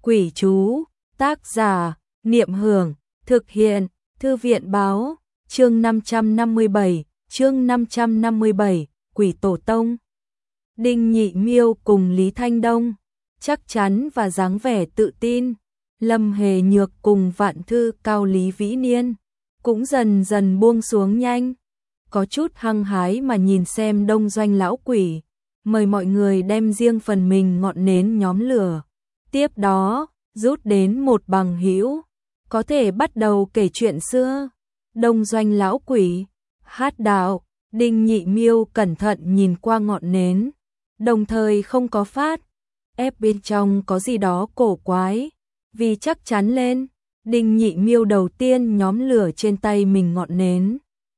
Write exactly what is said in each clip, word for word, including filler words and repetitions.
Quỷ chú, tác giả, Niệm Hưởng, thực hiện, Thư viện báo, chương năm trăm năm mươi bảy, chương năm trăm năm mươi bảy, Quỷ Tổ Tông. Đinh Nhị Miêu cùng Lý Thanh Đông, chắc chắn và dáng vẻ tự tin. Lâm Hề Nhược cùng Vạn Thư Cao Lý Vĩ Niên, cũng dần dần buông xuống nhanh. Có chút hăng hái mà nhìn xem đông doanh lão quỷ, mời mọi người đem riêng phần mình ngọn nến nhóm lửa. Tiếp đó, rút đến một bằng hữu, có thể bắt đầu kể chuyện xưa. Đông doanh lão quỷ, hát đạo, Đinh Nhị Miêu cẩn thận nhìn qua ngọn nến, đồng thời không có phát ép bên trong có gì đó cổ quái. Vì chắc chắn lên, Đinh Nhị Miêu đầu tiên nhóm lửa trên tay mình ngọn nến.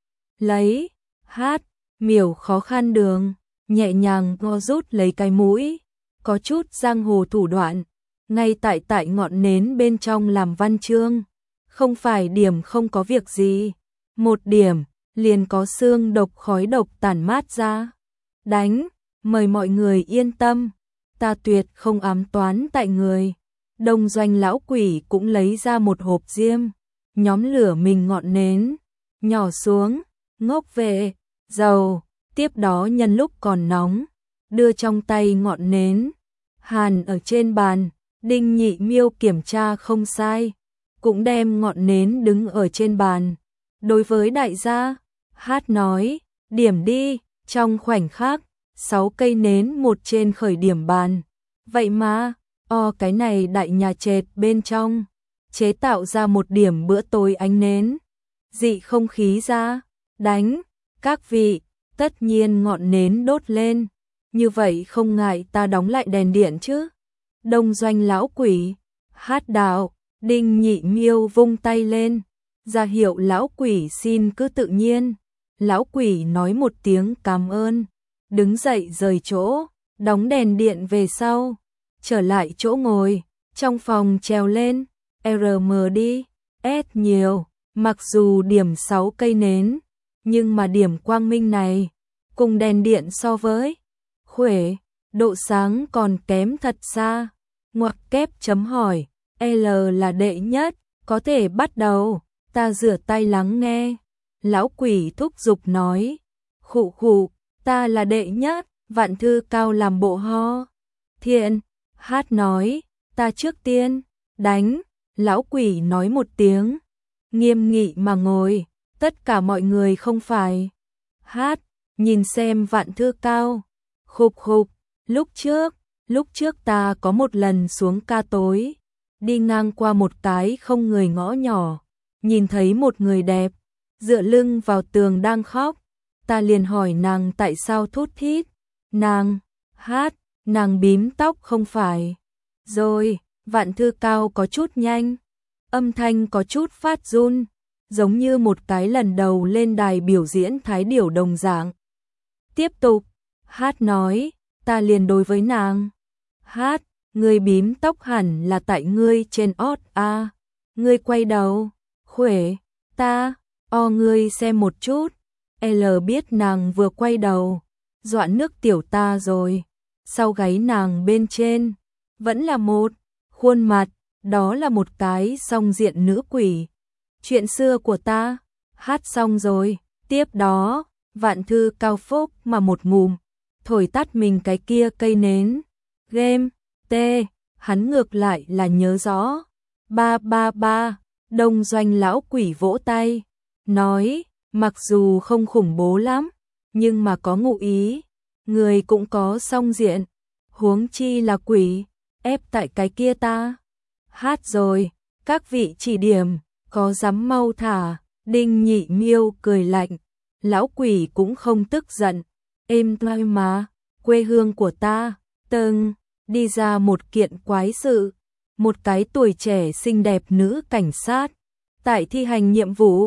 Lấy, hát, miểu khó khăn đường, nhẹ nhàng ngo rút lấy cái mũi, có chút giang hồ thủ đoạn, ngay tại tại ngọn nến bên trong làm văn chương. Không phải điểm không có việc gì, một điểm, liền có xương độc khói độc tản mát ra. Đánh, mời mọi người yên tâm, ta tuyệt không ám toán tại người. Đông doanh lão quỷ cũng lấy ra một hộp diêm, nhóm lửa mình ngọn nến, nhỏ xuống, ngốc về, dầu, tiếp đó nhân lúc còn nóng, đưa trong tay ngọn nến, hàn ở trên bàn. Đinh Nhị Miêu kiểm tra không sai, cũng đem ngọn nến đứng ở trên bàn. Đối với đại gia, hát nói, điểm đi, trong khoảnh khắc, sáu cây nến một trên khởi điểm bàn. Vậy mà, o cái này đại nhà trệt bên trong, chế tạo ra một điểm bữa tối ánh nến. Dị không khí ra, đánh, các vị, tất nhiên ngọn nến đốt lên, như vậy không ngại ta đóng lại đèn điện chứ. Đông doanh lão quỷ, hát đạo, Đinh Nhị Miêu vung tay lên, ra hiệu lão quỷ xin cứ tự nhiên. Lão quỷ nói một tiếng cảm ơn, đứng dậy rời chỗ, đóng đèn điện về sau, trở lại chỗ ngồi, trong phòng treo lên, R M đi, S nhiều, mặc dù điểm sáu cây nến, nhưng mà điểm quang minh này, cùng đèn điện so với khuể, độ sáng còn kém thật xa. Ngoặc kép chấm hỏi, L là đệ nhất, có thể bắt đầu, ta rửa tay lắng nghe. Lão quỷ thúc giục nói, khụ khụ, ta là đệ nhất. Vạn Thư Cao làm bộ ho. Thiện, hát nói, ta trước tiên, đánh. Lão quỷ nói một tiếng, nghiêm nghị mà ngồi, tất cả mọi người không phải. Hát, nhìn xem Vạn Thư Cao, khục khục, lúc trước, lúc trước ta có một lần xuống ca tối, đi ngang qua một cái không người ngõ nhỏ, nhìn thấy một người đẹp, dựa lưng vào tường đang khóc, ta liền hỏi nàng tại sao thút thít, nàng, hát, nàng bím tóc không phải. Rồi, Vạn Thư Cao có chút nhanh, âm thanh có chút phát run, giống như một cái lần đầu lên đài biểu diễn thái điểu đồng dạng. Tiếp tục, hát nói, ta liền đối với nàng, hát, ngươi bím tóc hẳn là tại ngươi trên ót a. Ngươi quay đầu, khuể, ta, o ngươi xem một chút. L biết nàng vừa quay đầu, dọa nước tiểu ta rồi. Sau gáy nàng bên trên, vẫn là một khuôn mặt, đó là một cái song diện nữ quỷ. Chuyện xưa của ta, hát xong rồi, tiếp đó, Vạn Thư Cao phúc mà một ngụm, thổi tắt mình cái kia cây nến. Game, T, hắn ngược lại là nhớ rõ. Ba ba ba, đông doanh lão quỷ vỗ tay, nói, mặc dù không khủng bố lắm, nhưng mà có ngụ ý, người cũng có song diện, huống chi là quỷ, ép tại cái kia ta. Hát rồi, các vị chỉ điểm, có dám mau thả. Đinh Nhị Miêu cười lạnh, lão quỷ cũng không tức giận, êm tai mà, quê hương của ta, từng đi ra một kiện quái sự, một cái tuổi trẻ xinh đẹp nữ cảnh sát, tại thi hành nhiệm vụ.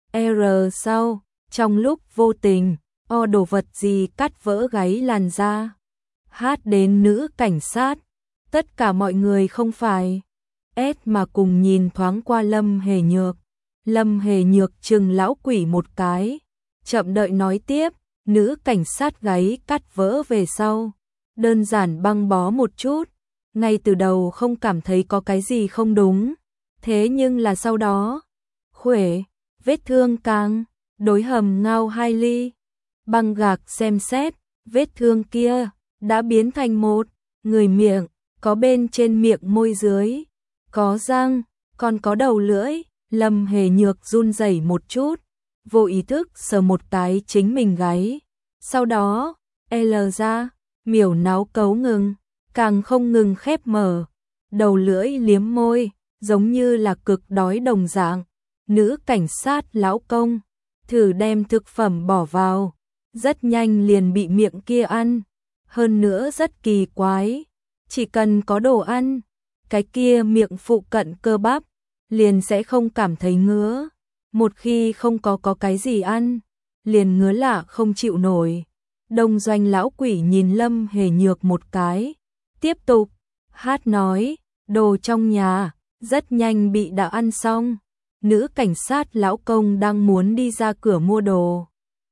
R sau, trong lúc vô tình, o đồ vật gì cắt vỡ gáy làn da. Hát đến nữ cảnh sát, tất cả mọi người không phải. S mà cùng nhìn thoáng qua Lâm Hề Nhược. Lâm Hề Nhược chừng lão quỷ một cái, chậm đợi nói tiếp, nữ cảnh sát gáy cắt vỡ về sau, đơn giản băng bó một chút, ngay từ đầu không cảm thấy có cái gì không đúng, thế nhưng là sau đó, khuỷu, vết thương càng, đối hầm ngao hai ly, băng gạc xem xét, vết thương kia, đã biến thành một, người miệng, có bên trên miệng môi dưới, có răng, còn có đầu lưỡi, Lâm Hề Nhược run rẩy một chút, vô ý thức sờ một cái chính mình gáy, sau đó, L ra, miểu náo cấu ngừng, càng không ngừng khép mở, đầu lưỡi liếm môi, giống như là cực đói đồng dạng. Nữ cảnh sát lão công, thử đem thực phẩm bỏ vào, rất nhanh liền bị miệng kia ăn, hơn nữa rất kỳ quái, chỉ cần có đồ ăn, cái kia miệng phụ cận cơ bắp, liền sẽ không cảm thấy ngứa, một khi không có có cái gì ăn, liền ngứa lạ không chịu nổi. Đông doanh lão quỷ nhìn Lâm Hề Nhược một cái, tiếp tục, hát nói, đồ trong nhà, rất nhanh bị đã ăn xong. Nữ cảnh sát lão công đang muốn đi ra cửa mua đồ.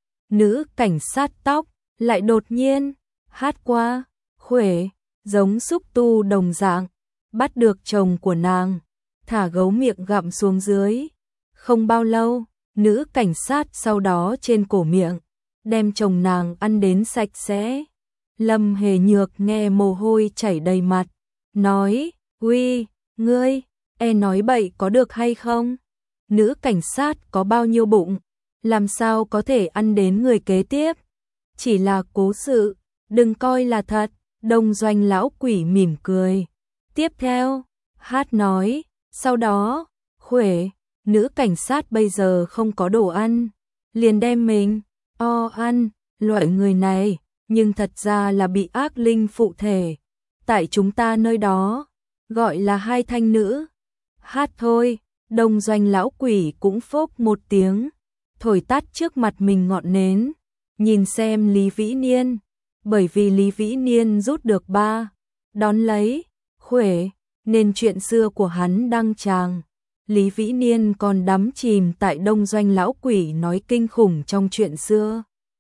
Nữ cảnh sát tóc, lại đột nhiên, hát qua, khuỷu, giống xúc tu đồng dạng, bắt được chồng của nàng, thả gấu miệng gặm xuống dưới. Không bao lâu, nữ cảnh sát sau đó trên cổ miệng, đem chồng nàng ăn đến sạch sẽ. Lâm Hề Nhược nghe mồ hôi chảy đầy mặt, nói, uy, ngươi, e nói bậy có được hay không? Nữ cảnh sát có bao nhiêu bụng, làm sao có thể ăn đến người kế tiếp? Chỉ là cố sự, đừng coi là thật. Đông doanh lão quỷ mỉm cười. Tiếp theo, hát nói, sau đó, khuỷu, nữ cảnh sát bây giờ không có đồ ăn, liền đem mình, o ăn, loại người này, nhưng thật ra là bị ác linh phụ thể. Tại chúng ta nơi đó, gọi là hai thanh nữ. Hát thôi. Đông doanh lão quỷ cũng phốc một tiếng, thổi tắt trước mặt mình ngọn nến, nhìn xem Lý Vĩ Niên, bởi vì Lý Vĩ Niên rút được ba, đón lấy, khuỷu, nên chuyện xưa của hắn đăng tràng. Lý Vĩ Niên còn đắm chìm tại đông doanh lão quỷ nói kinh khủng trong chuyện xưa.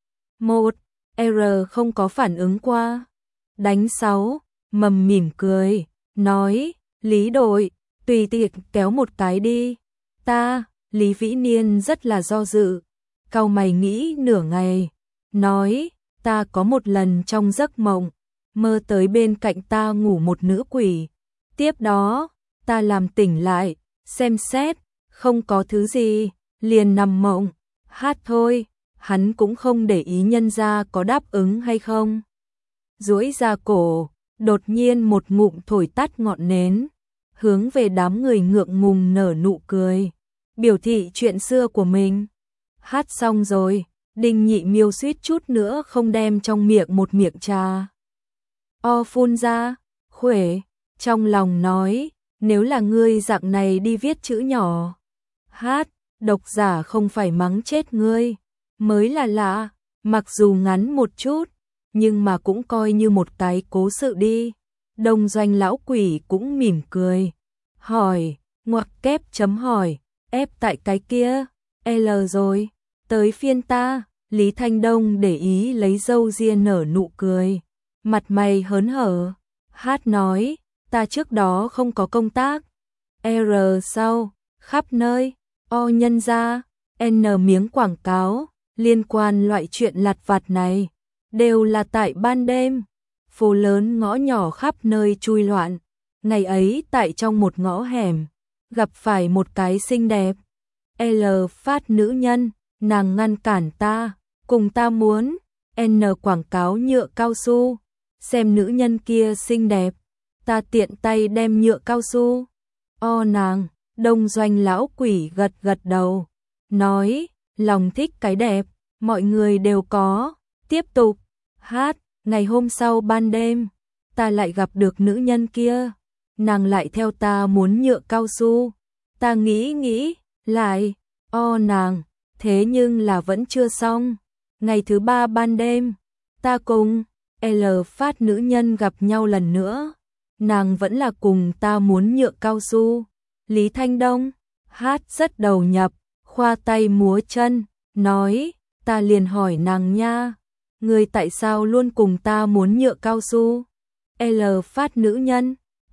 Một, R không có phản ứng qua. Đánh sáu, mầm mỉm cười, nói, Lý đội, tùy tiện kéo một cái đi. Ta, Lý Vĩ Niên rất là do dự, cau mày nghĩ nửa ngày, nói, ta có một lần trong giấc mộng, mơ tới bên cạnh ta ngủ một nữ quỷ. Tiếp đó, ta làm tỉnh lại, xem xét, không có thứ gì, liền nằm mộng, hát thôi, hắn cũng không để ý nhân ra có đáp ứng hay không. Duỗi ra cổ, đột nhiên một ngụm thổi tắt ngọn nến, hướng về đám người ngượng ngùng nở nụ cười, biểu thị chuyện xưa của mình. Hát xong rồi, Đinh Nhị Miêu suýt chút nữa không đem trong miệng một miệng trà o phun ra, khuỷu, trong lòng nói, nếu là ngươi dạng này đi viết chữ nhỏ, hát, độc giả không phải mắng chết ngươi, mới là lạ, mặc dù ngắn một chút, nhưng mà cũng coi như một cái cố sự đi. Đông doanh lão quỷ cũng mỉm cười, hỏi, ngoặc kép chấm hỏi, ép tại cái kia, L rồi, tới phiên ta. Lý Thanh Đông để ý lấy râu ria nở nụ cười, mặt mày hớn hở, hát nói, ta trước đó không có công tác, R sau, khắp nơi, O nhân ra, N miếng quảng cáo, liên quan loại chuyện lặt vặt này, đều là tại ban đêm, phố lớn ngõ nhỏ khắp nơi chui loạn. Ngày ấy tại trong một ngõ hẻm, gặp phải một cái xinh đẹp, L phát nữ nhân, nàng ngăn cản ta, cùng ta muốn, N quảng cáo nhựa cao su, xem nữ nhân kia xinh đẹp, ta tiện tay đem nhựa cao su, o nàng, đông doanh lão quỷ gật gật đầu, nói, lòng thích cái đẹp, mọi người đều có, tiếp tục, hát, ngày hôm sau ban đêm, ta lại gặp được nữ nhân kia, nàng lại theo ta muốn nhựa cao su, ta nghĩ nghĩ, lại, o nàng, thế nhưng là vẫn chưa xong, ngày thứ ba ban đêm, ta cùng, L phát nữ nhân gặp nhau lần nữa, nàng vẫn là cùng ta muốn nhựa cao su. Lý Thanh Đông, hát rất đầu nhập, khoa tay múa chân, nói, ta liền hỏi nàng nha, người tại sao luôn cùng ta muốn nhựa cao su? L phát nữ nhân,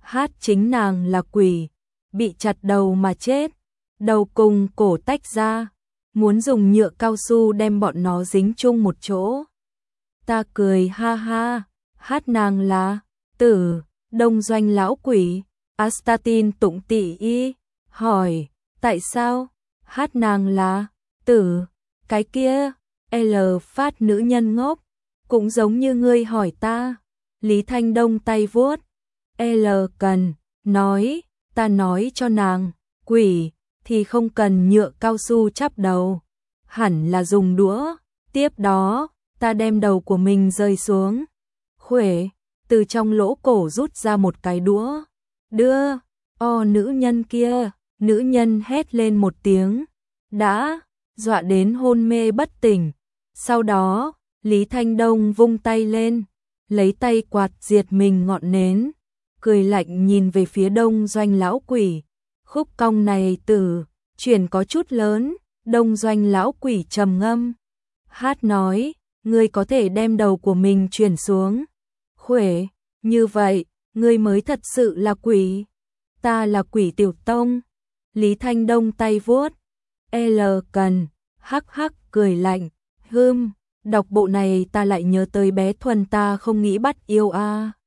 Hát chính nàng là quỷ, bị chặt đầu mà chết, đầu cùng cổ tách ra, muốn dùng nhựa cao su đem bọn nó dính chung một chỗ. Ta cười ha ha, Hát nàng là Tử, đông doanh lão quỷ. Astatin tụng tị y, hỏi, tại sao? Hát nàng là Tử, cái kia, L phát nữ nhân ngốc, cũng giống như ngươi hỏi ta. Lý Thanh Đông tay vuốt, L cần, nói, ta nói cho nàng, quỷ, thì không cần nhựa cao su chắp đầu, hẳn là dùng đũa, tiếp đó, ta đem đầu của mình rơi xuống. Khuể, từ trong lỗ cổ rút ra một cái đũa, đưa, o nữ nhân kia, nữ nhân hét lên một tiếng, đã, dọa đến hôn mê bất tỉnh. Sau đó, Lý Thanh Đông vung tay lên, lấy tay quạt diệt mình ngọn nến, cười lạnh nhìn về phía đông doanh lão quỷ. Khúc cong này từ, chuyển có chút lớn, đông doanh lão quỷ trầm ngâm. Hát nói, ngươi có thể đem đầu của mình chuyển xuống. Khuể, như vậy, ngươi mới thật sự là quỷ. Ta là quỷ tiểu tông. Lý Thanh Đông tay vuốt, L cần, hắc hắc cười lạnh, hưm, đọc bộ này ta lại nhớ tới bé Thuần ta không nghĩ bắt yêu a. À.